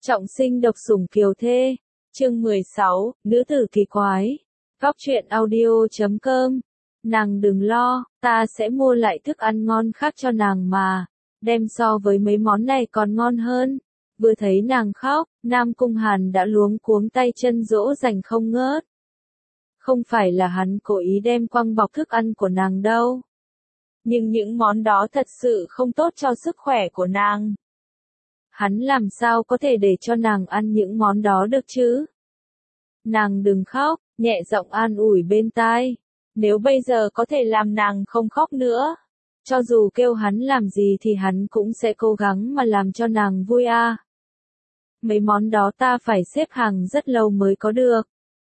Trọng sinh độc sủng kiều thê. Chương 16, nữ tử kỳ quái. Góc truyện audio.com. Nàng đừng lo, ta sẽ mua lại thức ăn ngon khác cho nàng mà. Đem so với mấy món này còn ngon hơn. Vừa thấy nàng khóc, Nam Cung Hàn đã luống cuống tay chân dỗ dành không ngớt. Không phải là hắn cố ý đem quăng bọc thức ăn của nàng đâu. Nhưng những món đó thật sự không tốt cho sức khỏe của nàng. Hắn làm sao có thể để cho nàng ăn những món đó được chứ? Nàng đừng khóc, nhẹ giọng an ủi bên tai. Nếu bây giờ có thể làm nàng không khóc nữa, cho dù kêu hắn làm gì thì hắn cũng sẽ cố gắng mà làm cho nàng vui à. Mấy món đó ta phải xếp hàng rất lâu mới có được.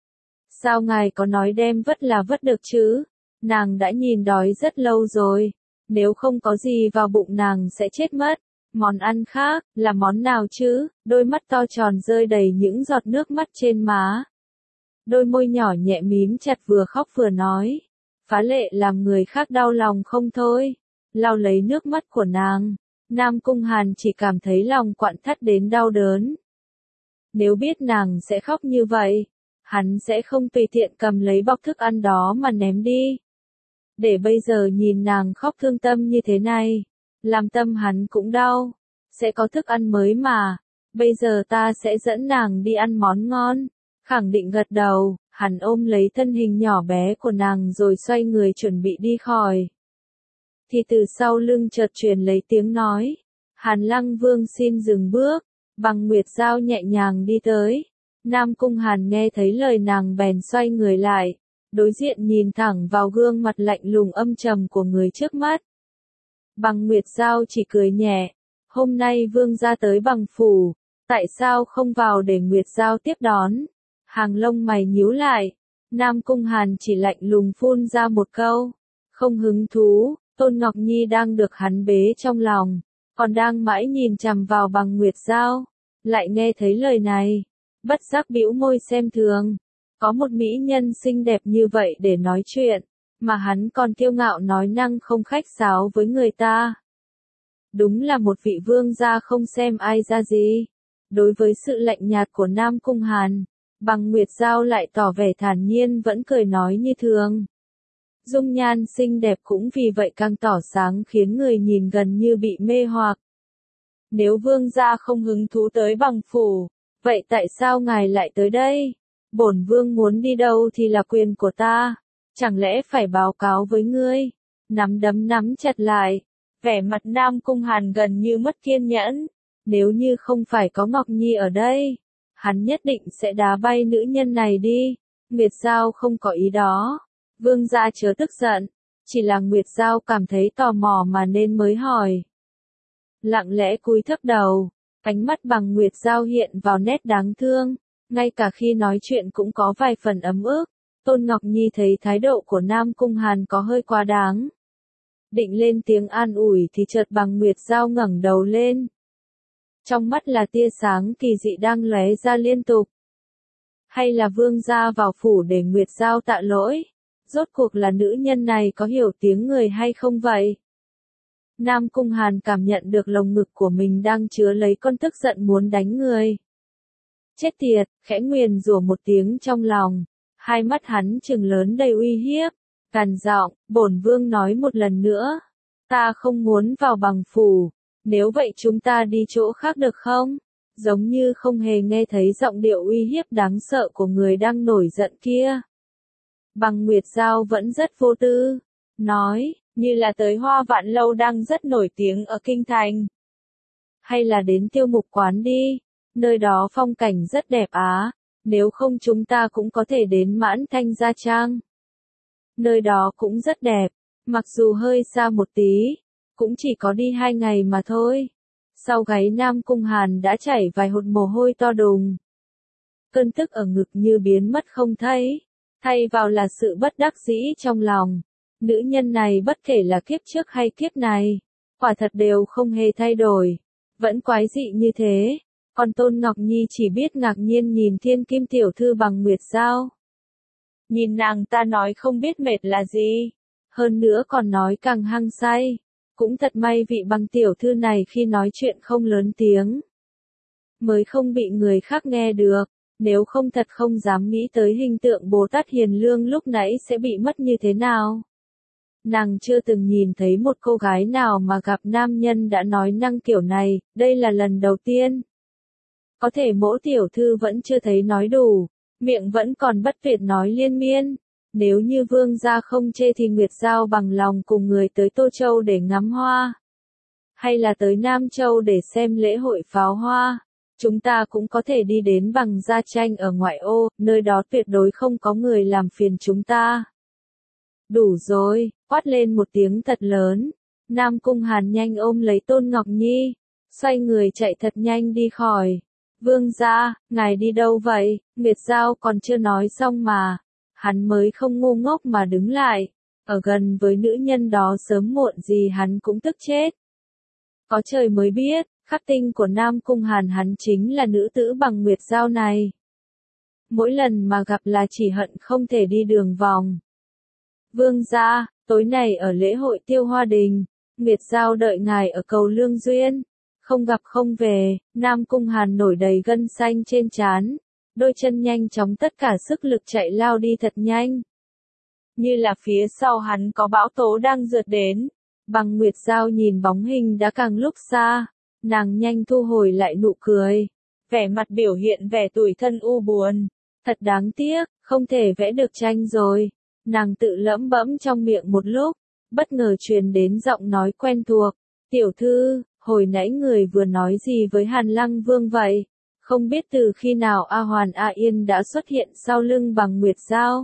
Sao ngài có nói đem vất là vất được chứ? Nàng đã nhìn đói rất lâu rồi. Nếu không có gì vào bụng nàng sẽ chết mất. Món ăn khác, là món nào chứ? Đôi mắt to tròn rơi đầy những giọt nước mắt trên má. Đôi môi nhỏ nhẹ mím chặt vừa khóc vừa nói. Phá lệ làm người khác đau lòng không thôi. Lau lấy nước mắt của nàng. Nam Cung Hàn chỉ cảm thấy lòng quặn thắt đến đau đớn. Nếu biết nàng sẽ khóc như vậy, hắn sẽ không tùy tiện cầm lấy bọc thức ăn đó mà ném đi. Để bây giờ nhìn nàng khóc thương tâm như thế này, làm tâm hắn cũng đau. Sẽ có thức ăn mới mà. Bây giờ ta sẽ dẫn nàng đi ăn món ngon. Khẳng định gật đầu, hắn ôm lấy thân hình nhỏ bé của nàng rồi xoay người chuẩn bị đi khỏi. Thì từ sau lưng chợt truyền lấy tiếng nói. Hàn Lăng Vương xin dừng bước. Bằng Nguyệt Dao nhẹ nhàng đi tới. Nam Cung Hàn nghe thấy lời nàng bèn xoay người lại. Đối diện nhìn thẳng vào gương mặt lạnh lùng âm trầm của người trước mắt. Bằng Nguyệt Dao chỉ cười nhẹ. Hôm nay vương gia tới Bằng phủ, tại sao không vào để Nguyệt Dao tiếp đón? Hàng lông mày nhíu lại. Nam Cung Hàn chỉ lạnh lùng phun ra một câu. Không hứng thú, Tôn Ngọc Nhi đang được hắn bế trong lòng, còn đang mãi nhìn chằm vào Bằng Nguyệt Dao. Lại nghe thấy lời này, bất giác bĩu môi xem thường. Có một mỹ nhân xinh đẹp như vậy để nói chuyện, mà hắn còn kiêu ngạo nói năng không khách sáo với người ta. Đúng là một vị vương gia không xem ai ra gì. Đối với sự lạnh nhạt của Nam Cung Hàn, Bằng Nguyệt Dao lại tỏ vẻ thản nhiên vẫn cười nói như thường. Dung nhan xinh đẹp cũng vì vậy càng tỏ sáng khiến người nhìn gần như bị mê hoặc. Nếu vương gia không hứng thú tới Bằng phủ, vậy tại sao ngài lại tới đây? Bổn vương muốn đi đâu thì là quyền của ta, chẳng lẽ phải báo cáo với ngươi? Nắm đấm nắm chặt lại, vẻ mặt Nam Cung Hàn gần như mất kiên nhẫn. Nếu như không phải có Ngọc Nhi ở đây, hắn nhất định sẽ đá bay nữ nhân này đi. Nguyệt Dao không có ý đó. Vương gia chớ tức giận, chỉ là Nguyệt Dao cảm thấy tò mò mà nên mới hỏi. Lặng lẽ cúi thấp đầu, ánh mắt Bằng Nguyệt Dao hiện vào nét đáng thương, ngay cả khi nói chuyện cũng có vài phần ấm ức. Tôn Ngọc Nhi thấy thái độ của Nam Cung Hàn có hơi quá đáng. Định lên tiếng an ủi thì chợt Bằng Nguyệt Dao ngẩng đầu lên. Trong mắt là tia sáng kỳ dị đang lóe ra liên tục. Hay là vương gia vào phủ để Nguyệt Dao tạ lỗi? Rốt cuộc là nữ nhân này có hiểu tiếng người hay không vậy? Nam Cung Hàn cảm nhận được lồng ngực của mình đang chứa lấy con tức giận muốn đánh người. Chết tiệt, khẽ nguyền rủa một tiếng trong lòng. Hai mắt hắn trừng lớn đầy uy hiếp. Cằn giọng, bổn vương nói một lần nữa. Ta không muốn vào Bằng phủ. Nếu vậy chúng ta đi chỗ khác được không? Giống như không hề nghe thấy giọng điệu uy hiếp đáng sợ của người đang nổi giận kia. Bằng Nguyệt Dao vẫn rất vô tư. Nói, như là tới Hoa Vạn Lâu đang rất nổi tiếng ở Kinh Thành. Hay là đến Tiêu Mục Quán đi. Nơi đó phong cảnh rất đẹp á. Nếu không chúng ta cũng có thể đến Mãn Thanh Gia Trang. Nơi đó cũng rất đẹp. Mặc dù hơi xa một tí. Cũng chỉ có đi 2 ngày mà thôi. Sau gáy Nam Cung Hàn đã chảy vài hột mồ hôi to đùng. Cơn tức ở ngực như biến mất không thấy. Thay vào là sự bất đắc dĩ trong lòng. Nữ nhân này bất kể là kiếp trước hay kiếp này, quả thật đều không hề thay đổi. Vẫn quái dị như thế. Còn Tôn Ngọc Nhi chỉ biết ngạc nhiên nhìn thiên kim tiểu thư Bằng Nguyệt Dao. Nhìn nàng ta nói không biết mệt là gì. Hơn nữa còn nói càng hăng say. Cũng thật may vị Bằng tiểu thư này khi nói chuyện không lớn tiếng. mới không bị người khác nghe được. Nếu không thật không dám nghĩ tới hình tượng Bồ Tát Hiền Lương lúc nãy sẽ bị mất như thế nào. Nàng chưa từng nhìn thấy một cô gái nào mà gặp nam nhân đã nói năng kiểu này, đây là lần đầu tiên. Có thể Mỗ tiểu thư vẫn chưa thấy nói đủ, miệng vẫn còn bất tuyệt nói liên miên. Nếu như vương gia không chê thì Nguyệt Giao bằng lòng cùng người tới Tô Châu để ngắm hoa. Hay là tới Nam Châu để xem lễ hội pháo hoa. Chúng ta cũng có thể đi đến Bằng Gia Tranh ở ngoại ô, nơi đó tuyệt đối không có người làm phiền chúng ta. Đủ rồi, quát lên một tiếng thật lớn. Nam Cung Hàn nhanh ôm lấy Tôn Ngọc Nhi, xoay người chạy thật nhanh đi khỏi. Vương gia, ngài đi đâu vậy? Nguyệt Giao còn chưa nói xong mà. Hắn mới không ngu ngốc mà đứng lại. Ở gần với nữ nhân đó sớm muộn gì hắn cũng tức chết. Có trời mới biết, khắc tinh của Nam Cung Hàn hắn chính là nữ tử bằng Nguyệt Giao này. Mỗi lần mà gặp là chỉ hận không thể đi đường vòng. Vương gia, tối nay ở lễ hội Tiêu Hoa Đình, Nguyệt Giao đợi ngài ở cầu Lương Duyên. Không gặp không về, Nam Cung Hàn nổi đầy gân xanh trên trán, đôi chân nhanh chóng tất cả sức lực chạy lao đi thật nhanh. Như là phía sau hắn có bão tố đang rượt đến. Bằng Nguyệt Giao nhìn bóng hình đã càng lúc xa, nàng nhanh thu hồi lại nụ cười, vẻ mặt biểu hiện vẻ tủi thân u buồn. Thật đáng tiếc, không thể vẽ được tranh rồi. Nàng tự lẩm bẩm trong miệng một lúc, bất ngờ truyền đến giọng nói quen thuộc. Tiểu thư, hồi nãy người vừa nói gì với Hàn Lăng Vương vậy? Không biết từ khi nào A Hoàn A Yên đã xuất hiện sau lưng Bằng Nguyệt Giao.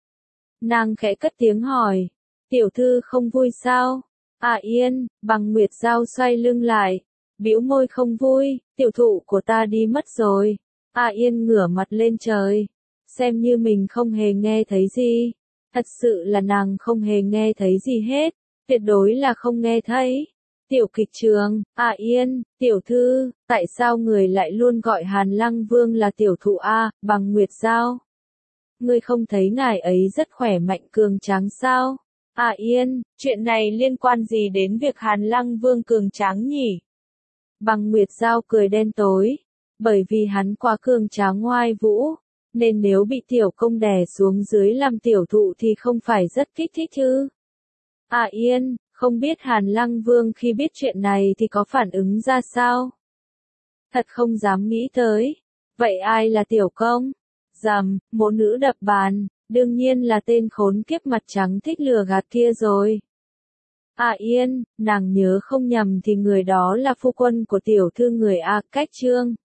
Nàng khẽ cất tiếng hỏi, tiểu thư không vui sao? A Yên, Bằng Nguyệt Giao xoay lưng lại, bĩu môi không vui, tiểu thụ của ta đi mất rồi. A Yên ngửa mặt lên trời, xem như mình không hề nghe thấy gì. Thật sự là nàng không hề nghe thấy gì hết, tuyệt đối là không nghe thấy. Tiểu kịch trường, A Yên, tiểu thư, tại sao người lại luôn gọi Hàn Lăng Vương là tiểu thụ A, Bằng Nguyệt Giao? Ngươi không thấy ngài ấy rất khỏe mạnh cường tráng sao? A Yên, chuyện này liên quan gì đến việc Hàn Lăng Vương cường tráng nhỉ? Bằng Nguyệt Giao cười đen tối, bởi vì hắn quá cường tráng ngoai vũ, nên nếu bị tiểu công đè xuống dưới làm tiểu thụ thì không phải rất kích thích chứ? A Yên, không biết Hàn Lăng Vương khi biết chuyện này thì có phản ứng ra sao? Thật không dám nghĩ tới. Vậy ai là tiểu công? Rầm, mỗ nữ đập bàn, đương nhiên là tên khốn kiếp mặt trắng thích lừa gạt kia rồi. A Yên, nàng nhớ không nhầm thì người đó là phu quân của tiểu thư người A Cách Trương.